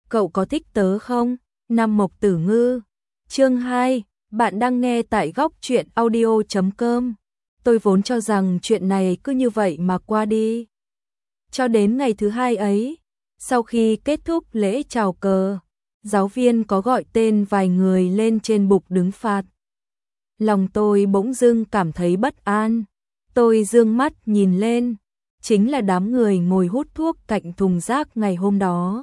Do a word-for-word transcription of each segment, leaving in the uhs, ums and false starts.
cậu có thích tớ không? Nam Mộc Tử Ngư. Chương hai, bạn đang nghe tại góc truyện audio chấm com. Tôi vốn cho rằng chuyện này cứ như vậy mà qua đi. Cho đến ngày thứ hai ấy, sau khi kết thúc lễ chào cờ, giáo viên có gọi tên vài người lên trên bục đứng phạt. Lòng tôi bỗng dưng cảm thấy bất an. Tôi dương mắt nhìn lên, chính là đám người ngồi hút thuốc cạnh thùng rác ngày hôm đó.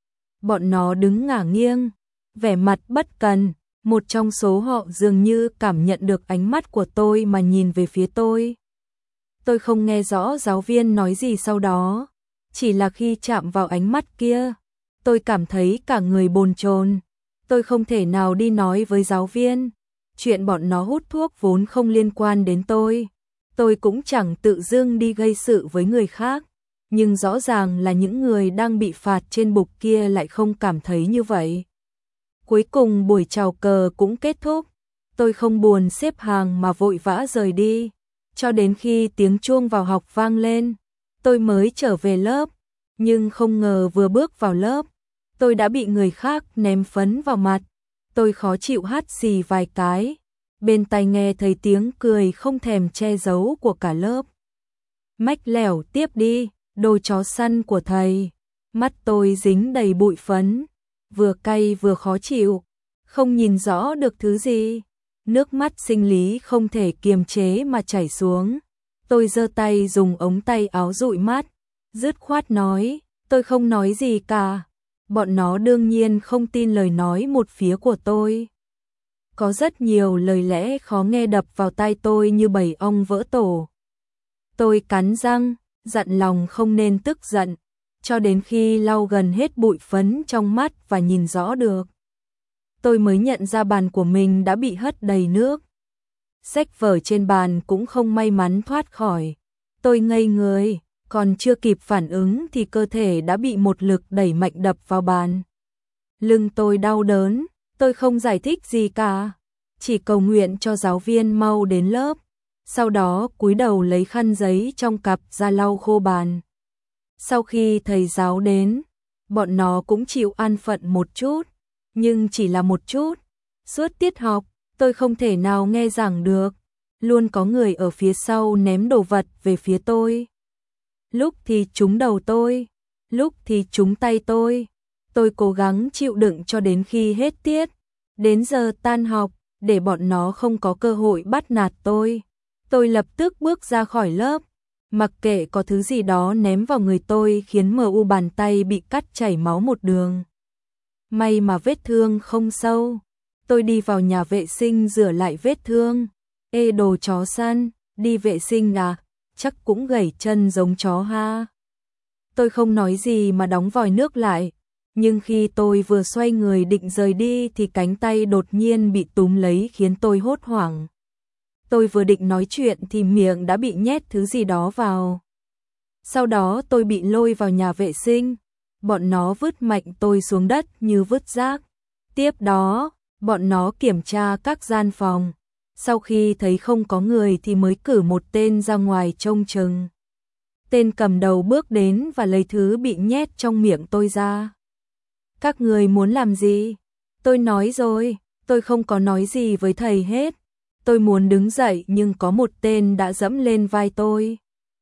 Bọn nó đứng ngả nghiêng, vẻ mặt bất cần, một trong số họ dường như cảm nhận được ánh mắt của tôi mà nhìn về phía tôi. Tôi không nghe rõ giáo viên nói gì sau đó, chỉ là khi chạm vào ánh mắt kia, tôi cảm thấy cả người bồn chồn. Tôi không thể nào đi nói với giáo viên, chuyện bọn nó hút thuốc vốn không liên quan đến tôi. Tôi cũng chẳng tự dưng đi gây sự với người khác, nhưng rõ ràng là những người đang bị phạt trên bục kia lại không cảm thấy như vậy. Cuối cùng buổi chào cờ cũng kết thúc, tôi không buồn xếp hàng mà vội vã rời đi, cho đến khi tiếng chuông vào học vang lên, tôi mới trở về lớp, nhưng không ngờ vừa bước vào lớp, tôi đã bị người khác ném phấn vào mặt. Tôi khó chịu hắt xì vài cái, bên tai nghe thấy tiếng cười không thèm che giấu của cả lớp. Mách lẻo tiếp đi, đồ chó săn của thầy. Mắt tôi dính đầy bụi phấn, vừa cay vừa khó chịu, không nhìn rõ được thứ gì. Nước mắt sinh lý không thể kiềm chế mà chảy xuống. Tôi giơ tay dùng ống tay áo dụi mắt, dứt khoát nói, tôi không nói gì cả. Bọn nó đương nhiên không tin lời nói một phía của tôi. Có rất nhiều lời lẽ khó nghe đập vào tai tôi như bầy ong vỡ tổ. Tôi cắn răng, dặn lòng không nên tức giận, cho đến khi lau gần hết bụi phấn trong mắt và nhìn rõ được, tôi mới nhận ra bàn của mình đã bị hất đầy nước. Sách vở trên bàn cũng không may mắn thoát khỏi. Tôi ngây người, còn chưa kịp phản ứng thì cơ thể đã bị một lực đẩy mạnh đập vào bàn. Lưng tôi đau đớn, tôi không giải thích gì cả, chỉ cầu nguyện cho giáo viên mau đến lớp. Sau đó cúi đầu lấy khăn giấy trong cặp ra lau khô bàn. Sau khi thầy giáo đến, bọn nó cũng chịu an phận một chút, nhưng chỉ là một chút. Suốt tiết học, tôi không thể nào nghe giảng được, luôn có người ở phía sau ném đồ vật về phía tôi. Lúc thì trúng đầu tôi, lúc thì trúng tay tôi. Tôi cố gắng chịu đựng cho đến khi hết tiết, đến giờ tan học, để bọn nó không có cơ hội bắt nạt tôi. Tôi lập tức bước ra khỏi lớp, mặc kệ có thứ gì đó ném vào người tôi khiến mờ u bàn tay bị cắt chảy máu một đường. May mà vết thương không sâu. Tôi đi vào nhà vệ sinh rửa lại vết thương. Ê đồ chó săn, đi vệ sinh à? Chắc cũng gãy chân giống chó ha. Tôi không nói gì mà đóng vòi nước lại, nhưng khi tôi vừa xoay người định rời đi thì cánh tay đột nhiên bị túm lấy khiến tôi hốt hoảng. Tôi vừa định nói chuyện thì miệng đã bị nhét thứ gì đó vào. Sau đó tôi bị lôi vào nhà vệ sinh, bọn nó vứt mạnh tôi xuống đất như vứt rác. Tiếp đó, bọn nó kiểm tra các gian phòng. Sau khi thấy không có người thì mới cử một tên ra ngoài trông chừng. Tên cầm đầu bước đến và lấy thứ bị nhét trong miệng tôi ra. Các người muốn làm gì? Tôi nói rồi, tôi không có nói gì với thầy hết. Tôi muốn đứng dậy nhưng có một tên đã dẫm lên vai tôi.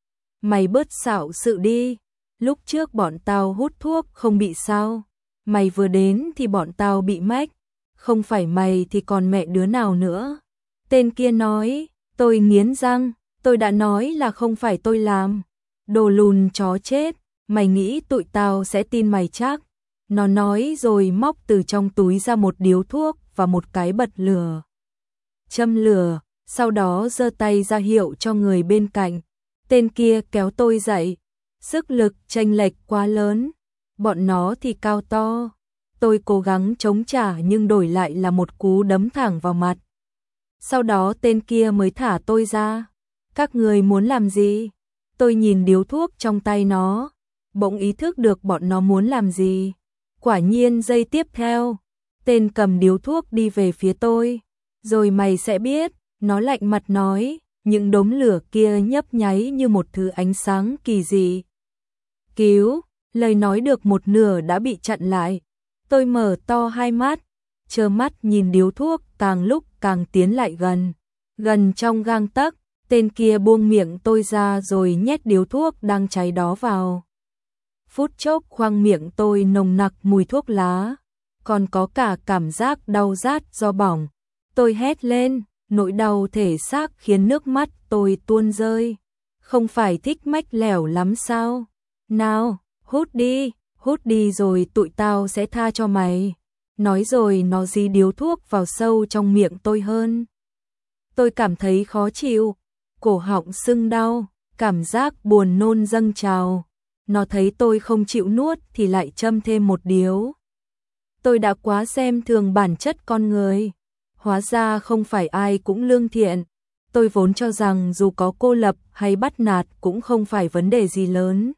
Mày bớt xạo sự đi, lúc trước bọn tao hút thuốc không bị sao. Mày vừa đến thì bọn tao bị mách, không phải mày thì còn mẹ đứa nào nữa. Tên kia nói, tôi nghiến răng, tôi đã nói là không phải tôi làm. Đồ lùn chó chết, mày nghĩ tụi tao sẽ tin mày chắc. Nó nói rồi móc từ trong túi ra một điếu thuốc và một cái bật lửa. Châm lửa, sau đó giơ tay ra hiệu cho người bên cạnh. Tên kia kéo tôi dậy, sức lực chênh lệch quá lớn, bọn nó thì cao to. Tôi cố gắng chống trả nhưng đổi lại là một cú đấm thẳng vào mặt. Sau đó tên kia mới thả tôi ra. Các người muốn làm gì? Tôi nhìn điếu thuốc trong tay nó, bỗng ý thức được bọn nó muốn làm gì. Quả nhiên giây tiếp theo, tên cầm điếu thuốc đi về phía tôi. Rồi mày sẽ biết, nó lạnh mặt nói, những đốm lửa kia nhấp nháy như một thứ ánh sáng kỳ dị. Cứu, lời nói được một nửa đã bị chặn lại. Tôi mở to hai mắt, trơ mắt nhìn điếu thuốc càng lúc càng tiến lại gần. Gần trong gang tấc, tên kia buông miệng tôi ra rồi nhét điếu thuốc đang cháy đó vào. Phút chốc khoang miệng tôi nồng nặc mùi thuốc lá, còn có cả cảm giác đau rát do bỏng. Tôi hét lên, nỗi đau thể xác khiến nước mắt tôi tuôn rơi. Không phải thích mách lẻo lắm sao? Nào, hút đi, hút đi rồi tụi tao sẽ tha cho mày. Nói rồi nó dí điếu thuốc vào sâu trong miệng tôi hơn. Tôi cảm thấy khó chịu, cổ họng sưng đau, cảm giác buồn nôn dâng trào. Nó thấy tôi không chịu nuốt thì lại châm thêm một điếu. Tôi đã quá xem thường bản chất con người. Hóa ra không phải ai cũng lương thiện. Tôi vốn cho rằng dù có cô lập hay bắt nạt cũng không phải vấn đề gì lớn.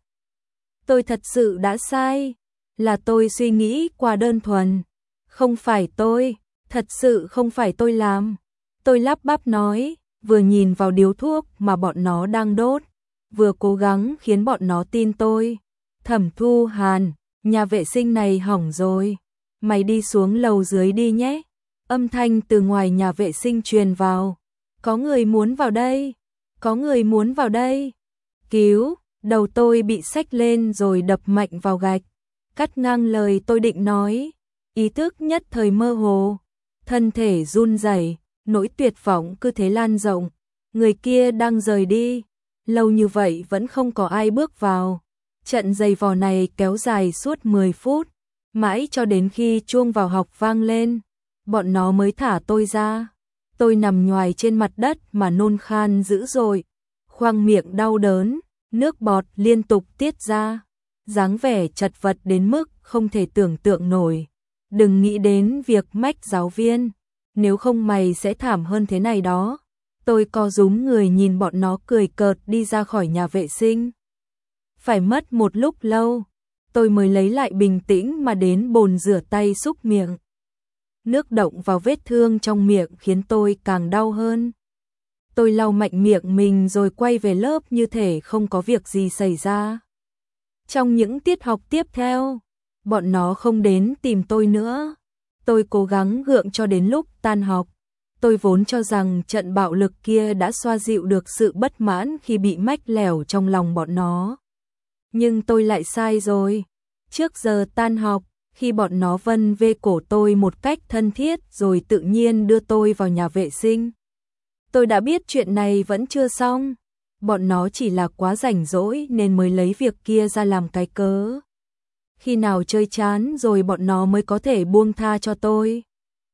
Tôi thật sự đã sai. Là tôi suy nghĩ quá đơn thuần. Không phải tôi, thật sự không phải tôi làm. Tôi lắp bắp nói, vừa nhìn vào điếu thuốc mà bọn nó đang đốt, vừa cố gắng khiến bọn nó tin tôi. Thẩm Thu Hàn, nhà vệ sinh này hỏng rồi. Mày đi xuống lầu dưới đi nhé. Âm thanh từ ngoài nhà vệ sinh truyền vào. Có người muốn vào đây. Có người muốn vào đây. Cứu, đầu tôi bị xách lên rồi đập mạnh vào gạch. Cắt ngang lời tôi định nói. Ý thức nhất thời mơ hồ. Thân thể run rẩy, nỗi tuyệt vọng cứ thế lan rộng. Người kia đang rời đi. Lâu như vậy vẫn không có ai bước vào. Trận giày vò này kéo dài suốt mười phút. Mãi cho đến khi chuông vào học vang lên, bọn nó mới thả tôi ra. Tôi nằm nhoài trên mặt đất mà nôn khan dữ dội, khoang miệng đau đớn, nước bọt liên tục tiết ra, dáng vẻ chật vật đến mức không thể tưởng tượng nổi. Đừng nghĩ đến việc mách giáo viên, nếu không mày sẽ thảm hơn thế này đó. Tôi co rúm người nhìn bọn nó cười cợt đi ra khỏi nhà vệ sinh. Phải mất một lúc lâu, tôi mới lấy lại bình tĩnh mà đến bồn rửa tay súc miệng. Nước động vào vết thương trong miệng khiến tôi càng đau hơn. Tôi lau mạnh miệng mình rồi quay về lớp như thể không có việc gì xảy ra. Trong những tiết học tiếp theo, bọn nó không đến tìm tôi nữa. Tôi cố gắng gượng cho đến lúc tan học. Tôi vốn cho rằng trận bạo lực kia đã xoa dịu được sự bất mãn khi bị mách lẻo trong lòng bọn nó. Nhưng tôi lại sai rồi. Trước giờ tan học, khi bọn nó vân vê cổ tôi một cách thân thiết rồi tự nhiên đưa tôi vào nhà vệ sinh. Tôi đã biết chuyện này vẫn chưa xong. Bọn nó chỉ là quá rảnh rỗi nên mới lấy việc kia ra làm cái cớ. Khi nào chơi chán rồi bọn nó mới có thể buông tha cho tôi.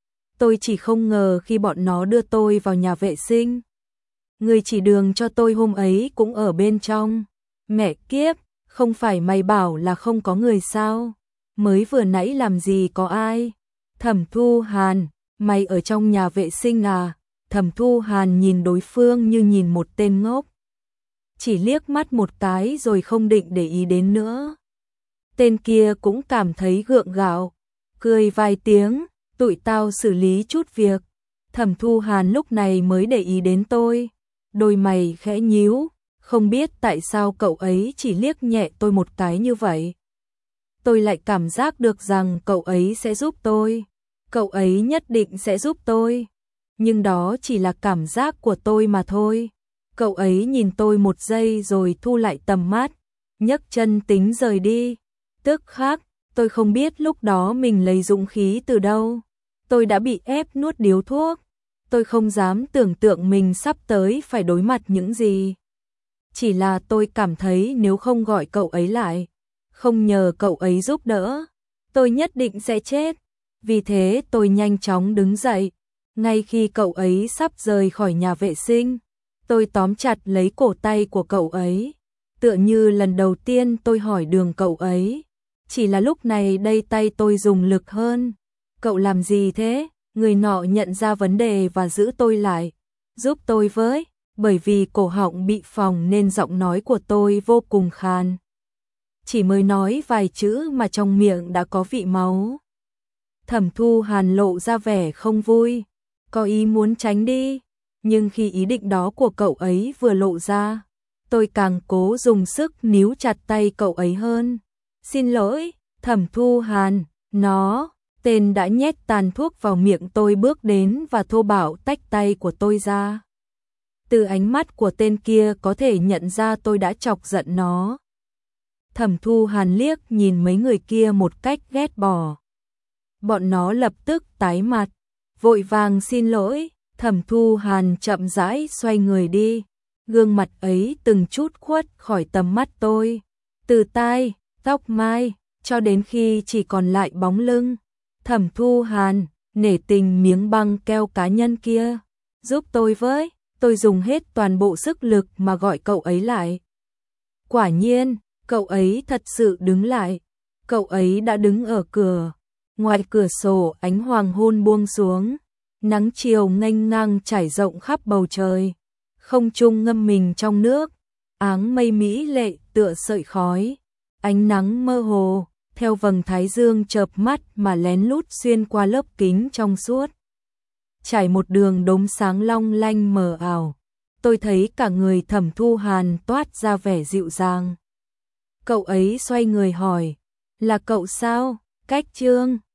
Tôi chỉ không ngờ khi bọn nó đưa tôi vào nhà vệ sinh, người chỉ đường cho tôi hôm ấy cũng ở bên trong. Mẹ kiếp, không phải mày bảo là không có người sao? Mới vừa nãy làm gì có ai? Thẩm Thu Hàn, mày ở trong nhà vệ sinh à? Thẩm Thu Hàn nhìn đối phương như nhìn một tên ngốc. Chỉ liếc mắt một cái rồi không định để ý đến nữa. Tên kia cũng cảm thấy gượng gạo, cười vài tiếng, tụi tao xử lý chút việc. Thẩm Thu Hàn lúc này mới để ý đến tôi. Đôi mày khẽ nhíu, không biết tại sao cậu ấy chỉ liếc nhẹ tôi một cái như vậy. Tôi lại cảm giác được rằng cậu ấy sẽ giúp tôi. Cậu ấy nhất định sẽ giúp tôi. Nhưng đó chỉ là cảm giác của tôi mà thôi. Cậu ấy nhìn tôi một giây rồi thu lại tầm mắt, nhấc chân tính rời đi. Tức khắc, tôi không biết lúc đó mình lấy dũng khí từ đâu. Tôi đã bị ép nuốt điếu thuốc. Tôi không dám tưởng tượng mình sắp tới phải đối mặt những gì. Chỉ là tôi cảm thấy nếu không gọi cậu ấy lại, không nhờ cậu ấy giúp đỡ, tôi nhất định sẽ chết. Vì thế tôi nhanh chóng đứng dậy. Ngay khi cậu ấy sắp rời khỏi nhà vệ sinh, tôi tóm chặt lấy cổ tay của cậu ấy. Tựa như lần đầu tiên tôi hỏi đường cậu ấy. Chỉ là lúc này đây tay tôi dùng lực hơn. Cậu làm gì thế? Người nọ nhận ra vấn đề và giữ tôi lại. Giúp tôi với. Bởi vì cổ họng bị phồng nên giọng nói của tôi vô cùng khàn. Chỉ mới nói vài chữ mà trong miệng đã có vị máu. Thẩm Thu Hàn lộ ra vẻ không vui, có ý muốn tránh đi. Nhưng khi ý định đó của cậu ấy vừa lộ ra, tôi càng cố dùng sức níu chặt tay cậu ấy hơn. Xin lỗi, Thẩm Thu Hàn, Nó, tên đã nhét tàn thuốc vào miệng tôi bước đến và thô bạo tách tay của tôi ra. Từ ánh mắt của tên kia có thể nhận ra tôi đã chọc giận nó. Thẩm Thu Hàn liếc nhìn mấy người kia một cách ghét bỏ. Bọn nó lập tức tái mặt, vội vàng xin lỗi. Thẩm Thu Hàn chậm rãi xoay người đi, gương mặt ấy từng chút khuất khỏi tầm mắt tôi, từ tai, tóc mai, cho đến khi chỉ còn lại bóng lưng. Thẩm Thu Hàn, nể tình miếng băng keo cá nhân kia, giúp tôi với. Tôi dùng hết toàn bộ sức lực mà gọi cậu ấy lại. Quả nhiên, cậu ấy thật sự đứng lại. Cậu ấy đã đứng ở cửa. Ngoài cửa sổ ánh hoàng hôn buông xuống, nắng chiều nghênh ngang trải rộng khắp bầu trời. Không trung ngâm mình trong nước, áng mây mỹ lệ tựa sợi khói. Ánh nắng mơ hồ, theo vầng thái dương chợp mắt mà lén lút xuyên qua lớp kính trong suốt. Trải một đường đốm sáng long lanh mờ ảo. Tôi thấy cả người Thẩm Thu Hàn toát ra vẻ dịu dàng. Cậu ấy xoay người hỏi, là cậu sao, Cách Trương?